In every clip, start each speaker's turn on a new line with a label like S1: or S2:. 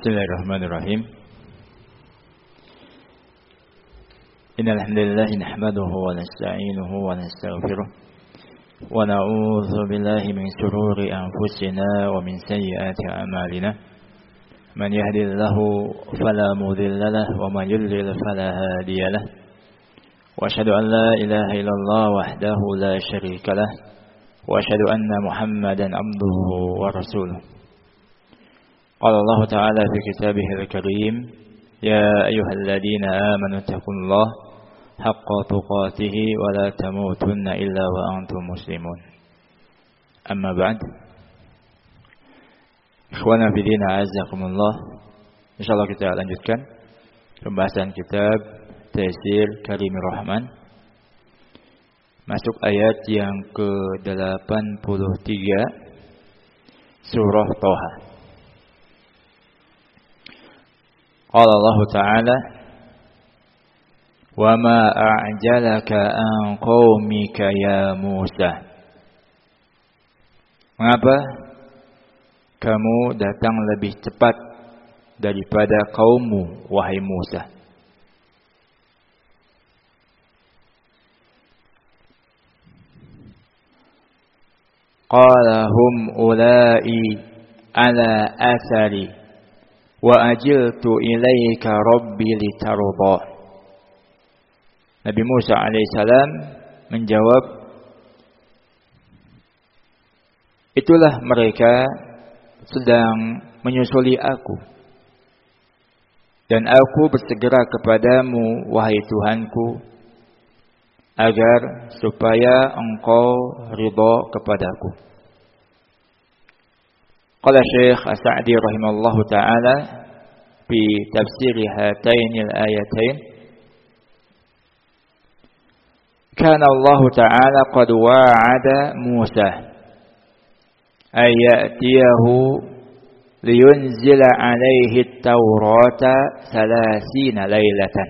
S1: Bismillahirrahmanirrahim. Innal hamdalillah nahmaduhu wa nasta'inuhu wa nastaghfiruh wa na'udzu billahi min shururi anfusina wa min sayyiati a'malina. Man yahdihillahu fala mudilla lahu wa man yudlil fala hadiya lahu. Wa asyhadu an la ilaha illallah wahdahu la syarika lahu wa asyhadu anna Muhammadan abduhu wa rasuluh. قال الله تعالى في كتابه الكريم يا أيها الذين آمنوا اتقوا الله حق تقاته ولا تموتن إلا وأنتم مسلمون أما بعد إخوانا في دين أعزكم الله InsyaAllah kita lanjutkan pembahasan kitab Taysir Karimir Rahman, masuk ayat yang ke-83 surah Thaha. Qala Allah Ta'ala wa ma a'jalaka an qaumika ya Musa. Mengapa kamu datang lebih cepat daripada kaummu wahai Musa? Qala hum ulai ala athari wa ajiltu ilaika rabbi litarda. Nabi Musa alaihissalam menjawab, itulah mereka sedang menyusuli aku, dan aku bersegera kepadamu wahai Tuhanku, agar supaya engkau ridha kepadaku. Qala Syekh As-Sa'di rahimahullahu ta'ala fi tafsir hatainil ayatain, kana Allah ta'ala qad wa'ada Musa ay ya'tiyahu liyunzila alaihi at-taurata 30 lailatan.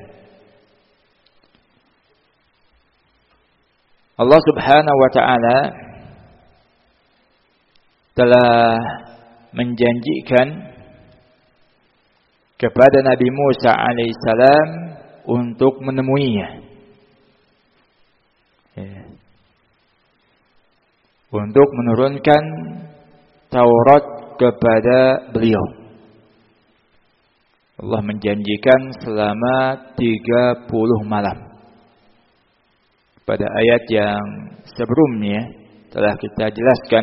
S1: Allah subhanahu wa ta'ala telah menjanjikan kepada Nabi Musa alaihissalam untuk menemuinya, untuk menurunkan Taurat kepada beliau. Allah menjanjikan selama 30 malam. Pada ayat yang sebelumnya telah kita jelaskan,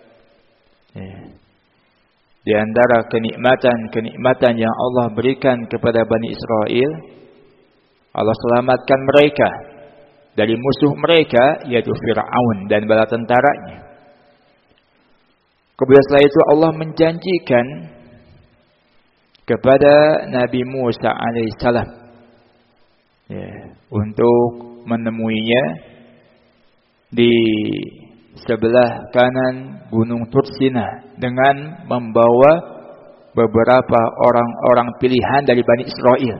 S1: di antara kenikmatan yang Allah berikan kepada Bani Israel, Allah selamatkan mereka dari musuh mereka, yaitu Fir'aun dan bala tentaranya. Kemudian setelah itu Allah menjanjikan kepada Nabi Musa alaihissalam untuk menemuinya di sebelah kanan Gunung Tursina dengan membawa beberapa orang-orang pilihan dari Bani Israel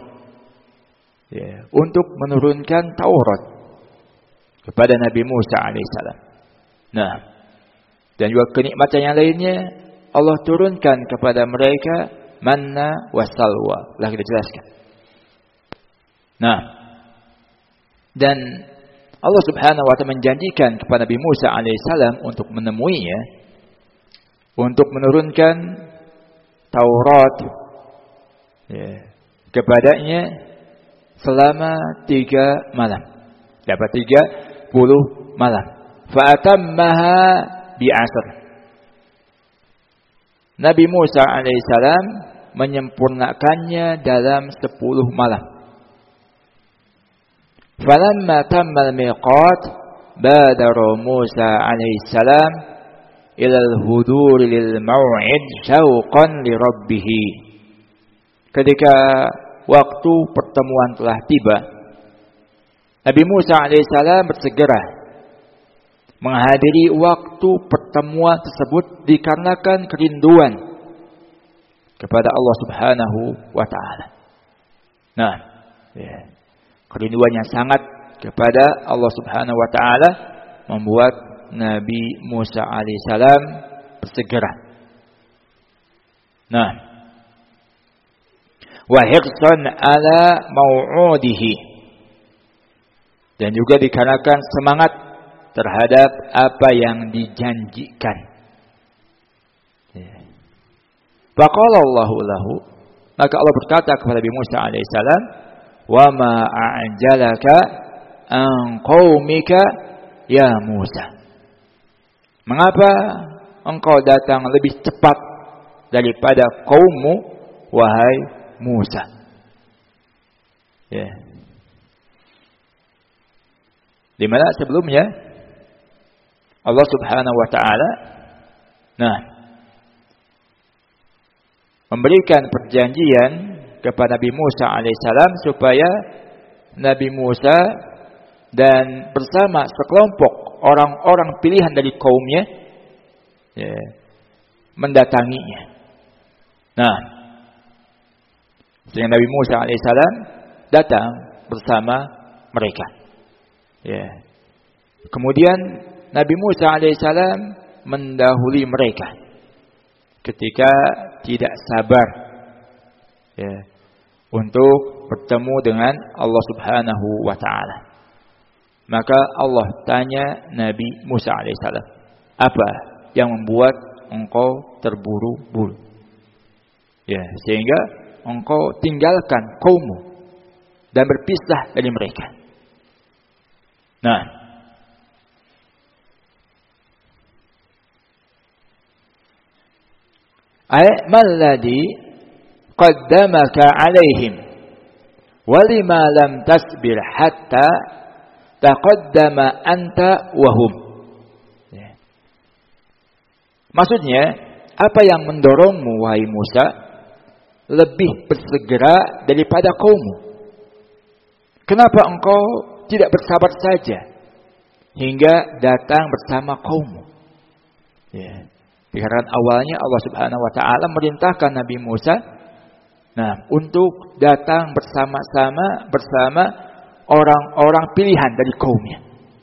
S1: untuk menurunkan Taurat kepada Nabi Musa alaihissalam. Nah, dan juga kenikmatan yang lainnya Allah turunkan kepada mereka manna wa salwa, telah kita jelaskan. Nah, dan Allah subhanahu wa ta'ala menjanjikan kepada Nabi Musa alaihissalam untuk menemuinya, untuk menurunkan Taurat kepadanya selama 3 malam. Dapat 30 malam. Fa'atammaha bi'asr. Nabi Musa alaihissalam menyempurnakannya dalam 10 malam. Falamma tammal miqat badara Musa alaihi salam ila al-hudur lil maw'id syauqan li rabbih. Ketika waktu pertemuan telah tiba, Nabi Musa alaihi salam bersegera menghadiri waktu pertemuan tersebut dikarenakan kerinduan kepada Allah Subhanahu wa taala. Nah, kerinduan yang sangat kepada Allah Subhanahu wa taala membuat Nabi Musa alaihissalam bersegera. Nah, wa hirsan ala mau'udihi, dan juga dikarenakan semangat terhadap apa yang dijanjikan. Faqala Allahu lahu, maka Allah berkata kepada Nabi Musa alaihissalam, wa ma a'jalaka an qaumika ya Musa, mengapa engkau datang lebih cepat daripada kaummu, wahai Musa? Di mana sebelumnya Allah Subhanahu wa taala memberikan perjanjian kepada Nabi Musa alaihissalam supaya Nabi Musa dan bersama sekelompok orang-orang pilihan dari kaumnya mendatanginya. Sehingga Nabi Musa alaihissalam datang bersama mereka. Kemudian Nabi Musa alaihissalam mendahului mereka ketika tidak sabar untuk bertemu dengan Allah Subhanahu wa taala. Maka Allah tanya Nabi Musa alaihissalam, apa yang membuat engkau terburu-buru? Sehingga engkau tinggalkan kaummu dan berpisah dari mereka. Malladhi qaddamaka alaihim walima lam tasbir hatta taqaddama anta wahum. Maksudnya, apa yang mendorongmu wahai Musa lebih bersegera daripada kaummu? Kenapa engkau tidak bersabar saja hingga datang bersama kaummu? Karena awalnya Allah Subhanahu wa taala merintahkan Nabi Musa untuk datang bersama-sama bersama orang-orang pilihan dari kaumnya.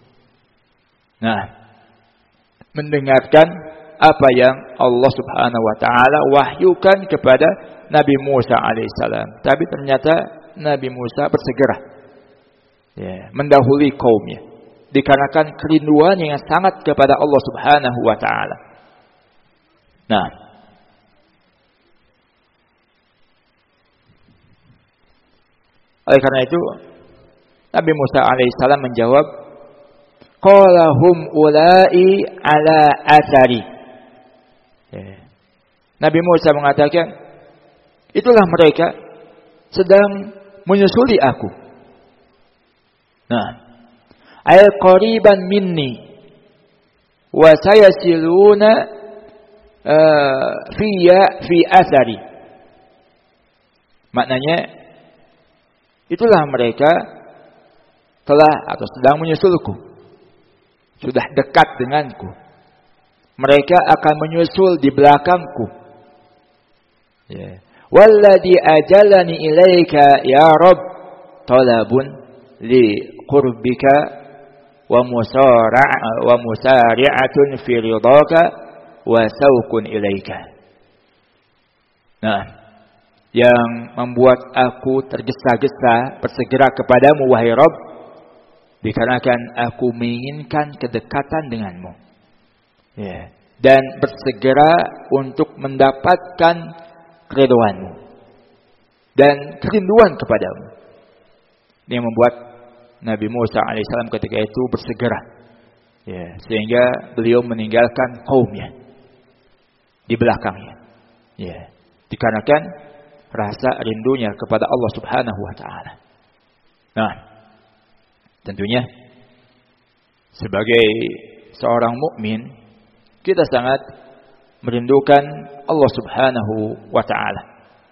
S1: Mendengarkan apa yang Allah Subhanahu wa taala wahyukan kepada Nabi Musa alaihissalam. Tapi ternyata Nabi Musa bersegera mendahului kaumnya dikarenakan kerinduan yang sangat kepada Allah Subhanahu wa taala. Oleh karena itu Nabi Musa alaihissalam menjawab, qala hum ulai ala athari. Nabi Musa mengatakan, itulah mereka sedang menyusuli aku. Ay qariban minni wa sayasiluna fi athari. Maknanya, itulah mereka telah atau sedang menyusulku, sudah dekat denganku. Mereka akan menyusul di belakangku. Walladhi ajalani ilaika ya Rabb talabun li qurbika wa musari'atun fi ridaka wa saukun ilaika. Yang membuat aku tergesa-gesa bersegera kepadamu wahai Rabb, dikarenakan aku menginginkan kedekatan denganmu, dan bersegera untuk mendapatkan keridhaanmu dan kerinduan kepadamu. Ini yang membuat Nabi Musa alaihissalam ketika itu bersegera, sehingga beliau meninggalkan kaumnya di belakangnya, dikarenakan rasa rindunya kepada Allah Subhanahu wa taala. Tentunya sebagai seorang mukmin kita sangat merindukan Allah Subhanahu wa taala.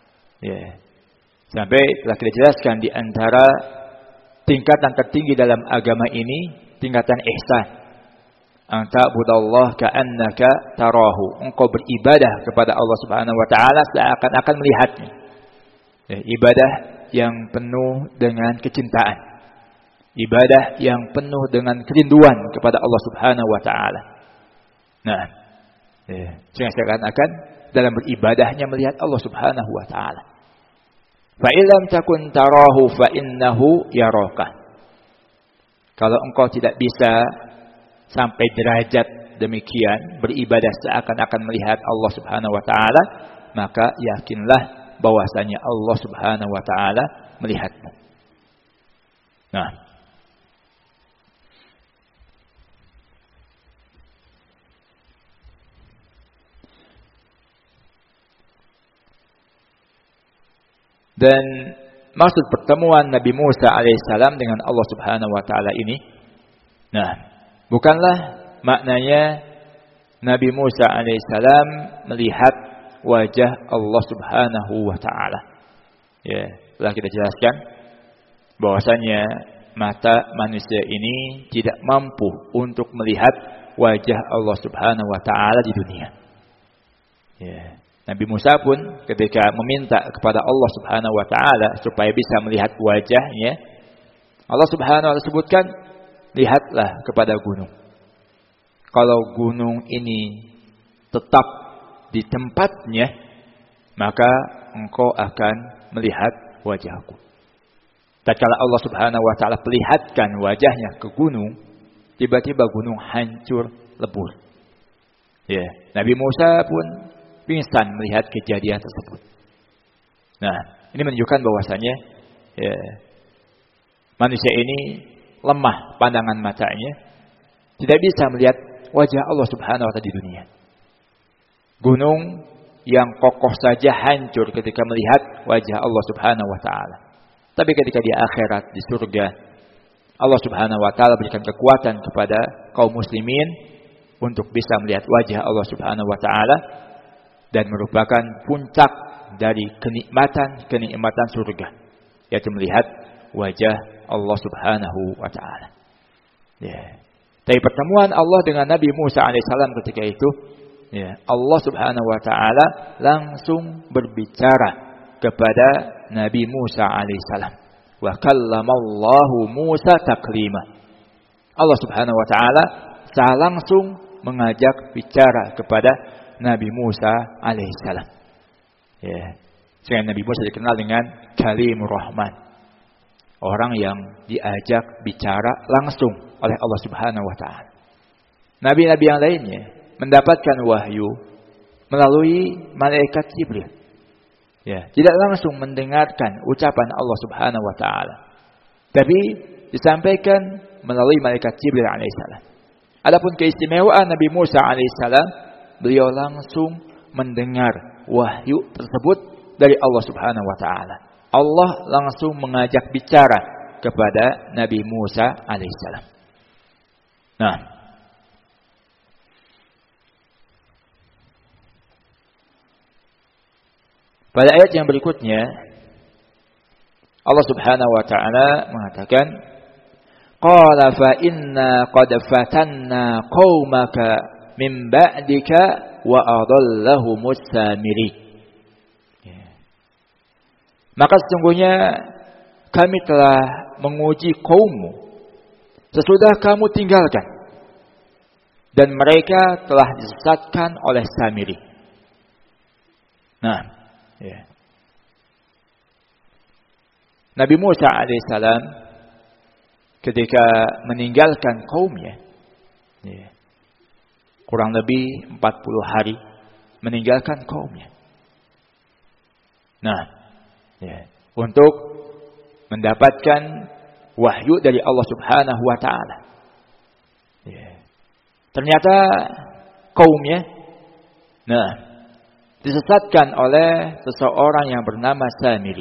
S1: Sampai telah kita jelaskan di antara tingkatan tertinggi dalam agama ini tingkatan ihsan. Anta budallah ka'annaka tarahu. Engkau beribadah kepada Allah Subhanahu wa taala seakan-akan melihatnya. Ibadah yang penuh dengan kecintaan. Ibadah yang penuh dengan kerinduan kepada Allah Subhanahu wa taala. Sehingga seakan-akan dalam beribadahnya melihat Allah Subhanahu wa taala. Fa illam takun tarahu fa innahu yaraka. Kalau engkau tidak bisa sampai derajat demikian, beribadah seakan-akan melihat Allah Subhanahu wa taala, maka yakinlah bahwasanya Allah Subhanahu wa taala melihatmu. Nah, dan maksud pertemuan Nabi Musa alaihissalam dengan Allah Subhanahu wa taala ini, nah, bukanlah maknanya Nabi Musa alaihissalam melihat wajah Allah Subhanahu wa taala. Ya, telah kita jelaskan bahwasanya mata manusia ini tidak mampu untuk melihat wajah Allah Subhanahu wa taala di dunia. Ya. Nabi Musa pun ketika meminta kepada Allah Subhanahu wa taala supaya bisa melihat wajahnya, Allah Subhanahu wa taala sebutkan, lihatlah kepada gunung. Kalau gunung ini tetap di tempatnya, maka engkau akan melihat wajahku. Tatkala Allah Subhanahu wa taala perlihatkan wajahnya ke gunung, tiba-tiba gunung hancur lebur. Ya, Nabi Musa pun pingsan melihat kejadian tersebut. Nah, ini menunjukkan bahwasanya ya, manusia ini lemah pandangan matanya, tidak bisa melihat wajah Allah Subhanahu wa taala di dunia. Gunung yang kokoh saja hancur ketika melihat wajah Allah Subhanahu wa taala. Tapi ketika di akhirat, di surga, Allah Subhanahu wa taala berikan kekuatan kepada kaum muslimin untuk bisa melihat wajah Allah Subhanahu wa taala, dan merupakan puncak dari kenikmatan surga, yaitu melihat wajah Allah Subhanahu wa taala. Ya. Dari pertemuan Allah dengan Nabi Musa alaihissalam ketika itu, ya, Allah Subhanahu wa taala langsung berbicara kepada Nabi Musa alaihissalam. Wa kallamallahu Musa taklima. Allah Subhanahu wa taala secara langsung mengajak bicara kepada Nabi Musa alaihissalam. Ya. Sehingga Nabi Musa dikenal dengan Kalimur Rahman. Orang yang diajak bicara langsung oleh Allah Subhanahu wa taala. Nabi-nabi yang lainnya mendapatkan wahyu melalui malaikat Jibril. Ya, tidak langsung mendengarkan ucapan Allah Subhanahu wa taala, tapi disampaikan melalui malaikat Jibril alaihissalam. Adapun keistimewaan Nabi Musa alaihissalam, beliau langsung mendengar wahyu tersebut dari Allah Subhanahu wa taala. Allah langsung mengajak bicara kepada Nabi Musa alaihissalam. Nah, pada ayat yang berikutnya Allah Subhanahu wa taala mengatakan, qala fa inna qad fatanna qaumaka min ba'dika wa adallahumus samiri. Maka sesungguhnya kami telah menguji kaummu sesudah kamu tinggalkan, dan mereka telah disesatkan oleh Samiri. Nah, ya. Nabi Musa alaihissalam ketika meninggalkan kaumnya, ya, kurang lebih 40 hari meninggalkan kaumnya. Nah, ya, untuk mendapatkan wahyu dari Allah Subhanahu wa taala. Ya. Ternyata kaumnya disesatkan oleh seseorang yang bernama Samiri.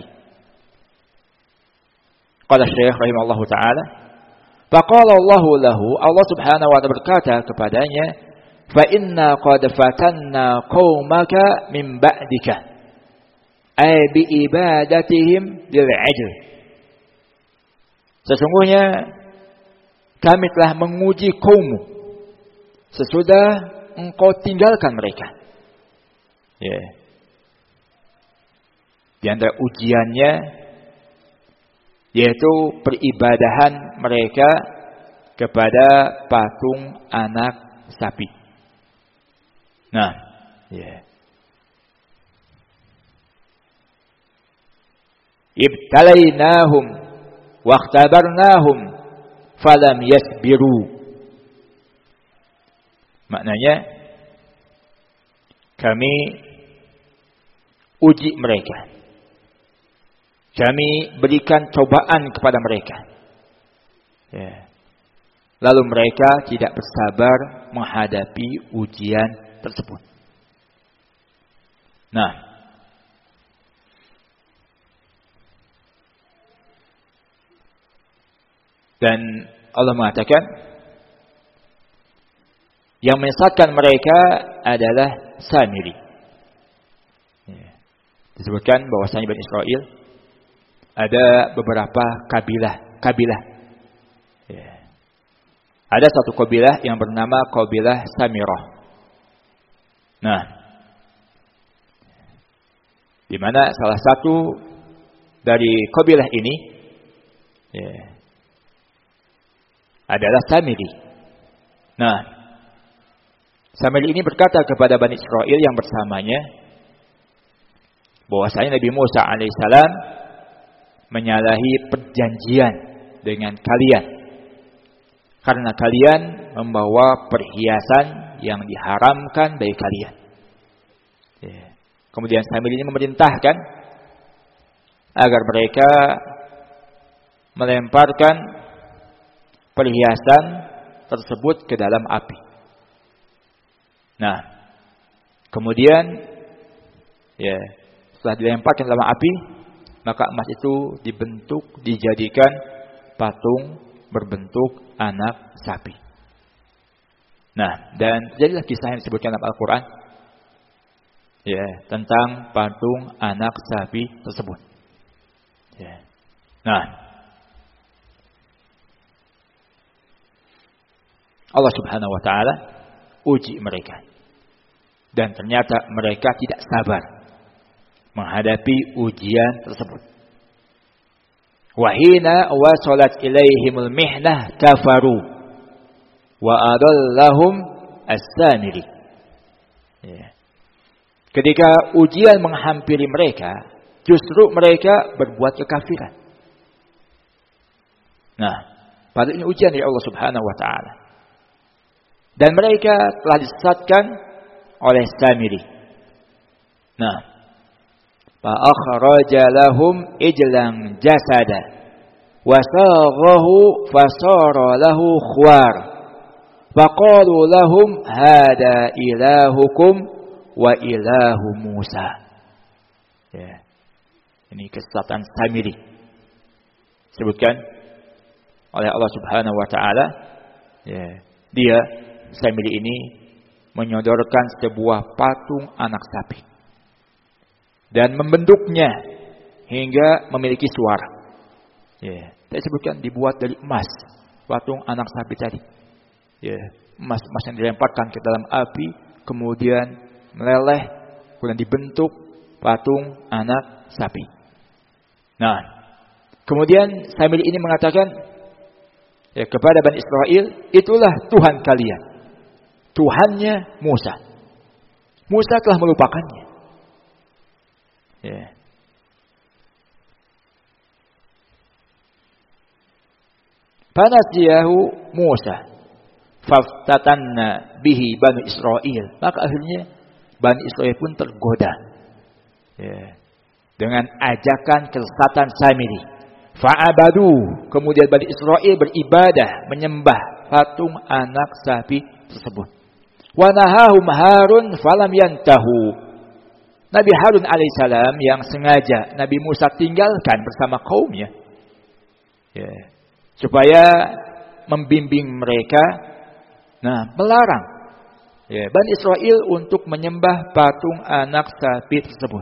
S1: Qala Syekh rahimahullahu taala, faqala Allahu lahu, Allah Subhanahu wa taala berkata kepadanya, fa inna qad fatanna qaumaka min ba'dika ay bi ibadatihim lil 'ajl. Sesungguhnya kami telah menguji kaummu sesudah engkau tinggalkan mereka. Ya. Di antara ujiannya yaitu peribadahan mereka kepada patung anak sapi. Nah, ya. ibtalainahum waqtabarnahum falam yasbiru. Maknanya kami uji mereka, kami berikan cobaan kepada mereka, lalu mereka tidak bersabar menghadapi ujian tersebut. Nah, dan Allah mengatakan yang menyesatkan mereka adalah Samiri. Disebutkan bahwasanya Bani Israel ada beberapa kabilah. Ada satu kabilah yang bernama kabilah Samirah. Nah, di mana salah satu dari kabilah ini adalah Samiri. Nah, Samiri ini berkata kepada Bani Israel yang bersamanya bahwasanya Nabi Musa alaihissalam menyalahi perjanjian dengan kalian karena kalian membawa perhiasan yang diharamkan bagi kalian. Kemudian Samiri ini memerintahkan agar mereka melemparkan perhiasan tersebut ke dalam api. Nah, kemudian setelah dilemparkan dalam api, maka emas itu dijadikan patung berbentuk anak sapi. Nah, dan terjadilah kisah yang disebutkan dalam Al-Quran tentang patung anak sapi tersebut. Nah, Allah Subhanahu wa taala uji mereka. Dan ternyata mereka tidak sabar menghadapi ujian tersebut. Wa hina wasalat ilaihimul mihnah kafaru wa adallahum as-Samiri. Ketika ujian menghampiri mereka, justru mereka berbuat kekafiran. Nah, pada ini ujian dari Allah Subhanahu wa taala. Dan mereka telah disesatkan oleh Samiri. Nah, fa akhraja lahum ijlan jasada wa saghahu fasara lahu khwar. Faqalu lahum hada ilahukum wa ilahu Musa. Ini kesesatan Samiri. Sebutkan oleh Allah Subhanahu wa taala, dia Samiri ini menyodorkan sebuah patung anak sapi dan membentuknya hingga memiliki suara. Saya sebutkan dibuat dari emas, patung anak sapi tadi. Emas yang dilemparkan ke dalam api, kemudian meleleh, kemudian dibentuk patung anak sapi. Nah, kemudian Samiri ini mengatakan kepada Bani Israel, itulah Tuhan kalian, Tuhannya Musa. Musa telah melupakannya. Fanasiyahu Musa faftatanna bihi Bani Israel. Maka akhirnya Bani Israel pun tergoda dengan ajakan kesesatan Samiri. Fa'abadu, kemudian Bani Israel beribadah menyembah patung anak sapi tersebut. Wa nahahum Harun falam yantahu. Nabi Harun alaihissalam yang sengaja Nabi Musa tinggalkan bersama kaumnya, supaya membimbing mereka, melarang Bani Israel untuk menyembah patung anak sapi tersebut.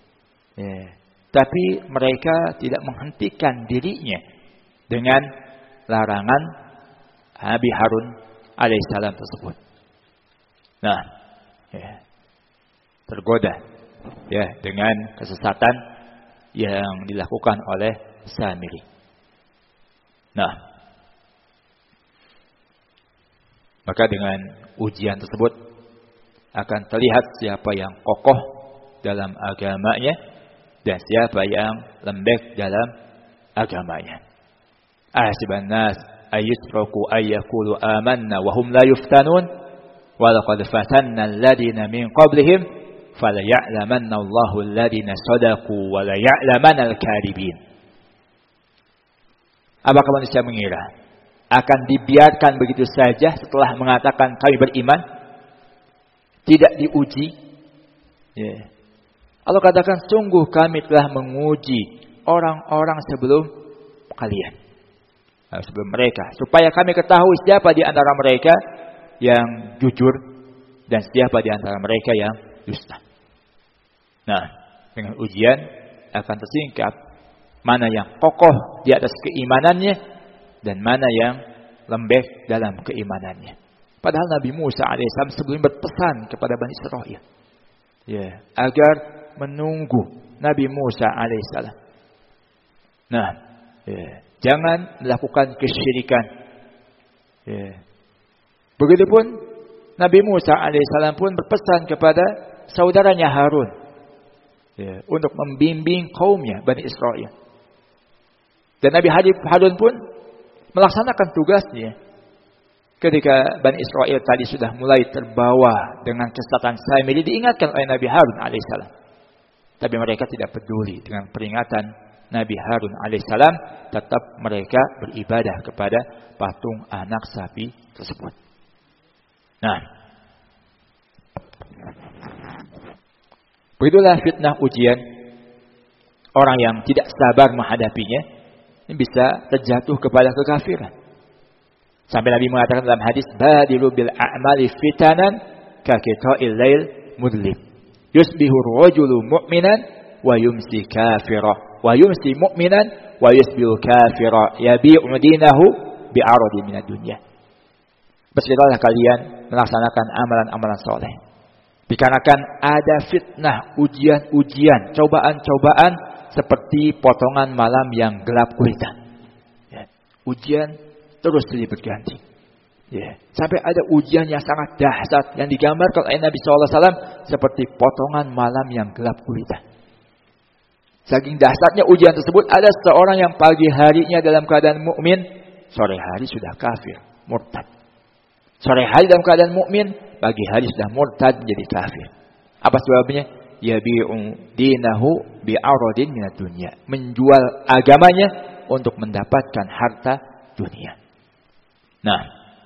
S1: Tapi mereka tidak menghentikan dirinya dengan larangan Nabi Harun alaihissalam tersebut. Tergoda dengan kesesatan yang dilakukan oleh Samiri. Maka dengan ujian tersebut akan terlihat siapa yang kokoh dalam agamanya dan siapa yang lembek dalam agamanya. Ahsiban nas ayyusraku ayyaqulu amanna wa hum la yuftanun wa laqad fatanna alladhina min qablihim fala ya'lamanna Allahu alladhina sadaqu wa la ya'lamanna al-kadhibin. Apakah manusia mengira akan dibiarkan begitu saja setelah mengatakan kami beriman? Tidak diuji. Ya. Allah katakan sungguh kami telah menguji orang-orang sebelum kalian. Sebelum mereka. Supaya kami ketahui siapa di antara mereka yang jujur dan siapa di antara mereka yang dusta. Nah, dengan ujian akan tersingkap mana yang kokoh di atas keimanannya dan mana yang lembek dalam keimanannya. Padahal Nabi Musa alaihissalam sebelum berpesan kepada Bani Israil, ya, agar menunggu Nabi Musa alaihissalam. Nah, ya, jangan melakukan kesyirikan. Ya. Begitupun Nabi Musa alaihissalam pun berpesan kepada saudaranya Harun, ya, untuk membimbing kaumnya Bani Israil. Dan Nabi Harun pun melaksanakan tugasnya ketika Bani Israil tadi sudah mulai terbawa dengan kesesatan Samiri, diingatkan oleh Nabi Harun alaihissalam. Tapi mereka tidak peduli dengan peringatan Nabi Harun alaihissalam, tetap mereka beribadah kepada patung anak sapi tersebut. Nah, begitulah fitnah ujian. Orang yang tidak sabar menghadapinya bisa terjatuh kepada kekafiran. Sampai Nabi mengatakan dalam hadis, badilu bil a'mali fitanan ka qita'il lail mudlim. Yusbihu ar-rajulu mu'minan wa yumsi kafira wa yumsi mu'minan wa yusbihu kafira yabi'u dinahu bi'aradi minad dunya. Bersegeralah kalian melaksanakan amalan-amalan soleh. Dikarenakan ada fitnah, ujian-ujian, cobaan-cobaan seperti potongan malam yang gelap gulita. Ya. Ujian terus silih berganti. Ya. Sampai ada ujian yang sangat dahsyat yang digambarkan oleh Nabi SAW seperti potongan malam yang gelap gulita. Saking dahsyatnya ujian tersebut, ada seorang yang pagi harinya dalam keadaan mukmin, sore hari sudah kafir, murtad. Sore hari dalam keadaan mukmin, pagi hari sudah murtad menjadi kafir. Apa sebabnya? Yabi'u dinahu bi'aradin minad dunya. Menjual agamanya untuk mendapatkan harta dunia. Nah,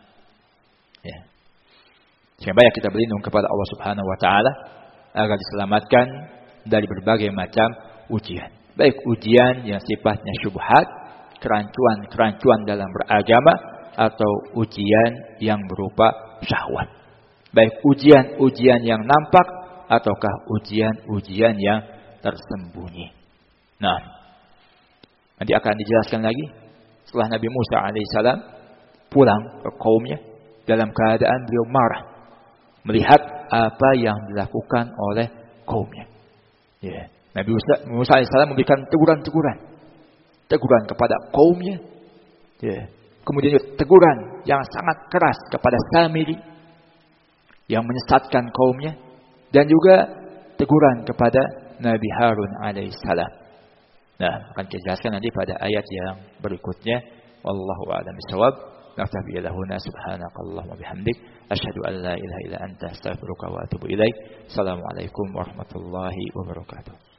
S1: ya. Sehingga banyak kita berlindung kepada Allah Subhanahu wa taala agar diselamatkan dari berbagai macam ujian. Baik ujian yang sifatnya syubhat, kerancuan-kerancuan dalam beragama, atau ujian yang berupa syahwat. Baik ujian-ujian yang nampak ataukah ujian-ujian yang tersembunyi. Nah, nanti akan dijelaskan lagi setelah Nabi Musa alaihissalam pulang ke kaumnya dalam keadaan beliau marah melihat apa yang dilakukan oleh kaumnya. Ya. Nabi Musa alaihissalam memberikan teguran kepada kaumnya. Ya. Kemudian teguran yang sangat keras kepada Samiri yang menyesatkan kaumnya. Dan juga teguran kepada Nabi Harun alaihissalam. Nah, akan kita jelaskan nanti pada ayat yang berikutnya. Wallahu a'lam bishawab. Naktafi lahuna subhanakallahumma bihamdik. Asyhadu an la ilaha illa anta astaghfiruka wa atubu ilaik. Assalamualaikum warahmatullahi wabarakatuh.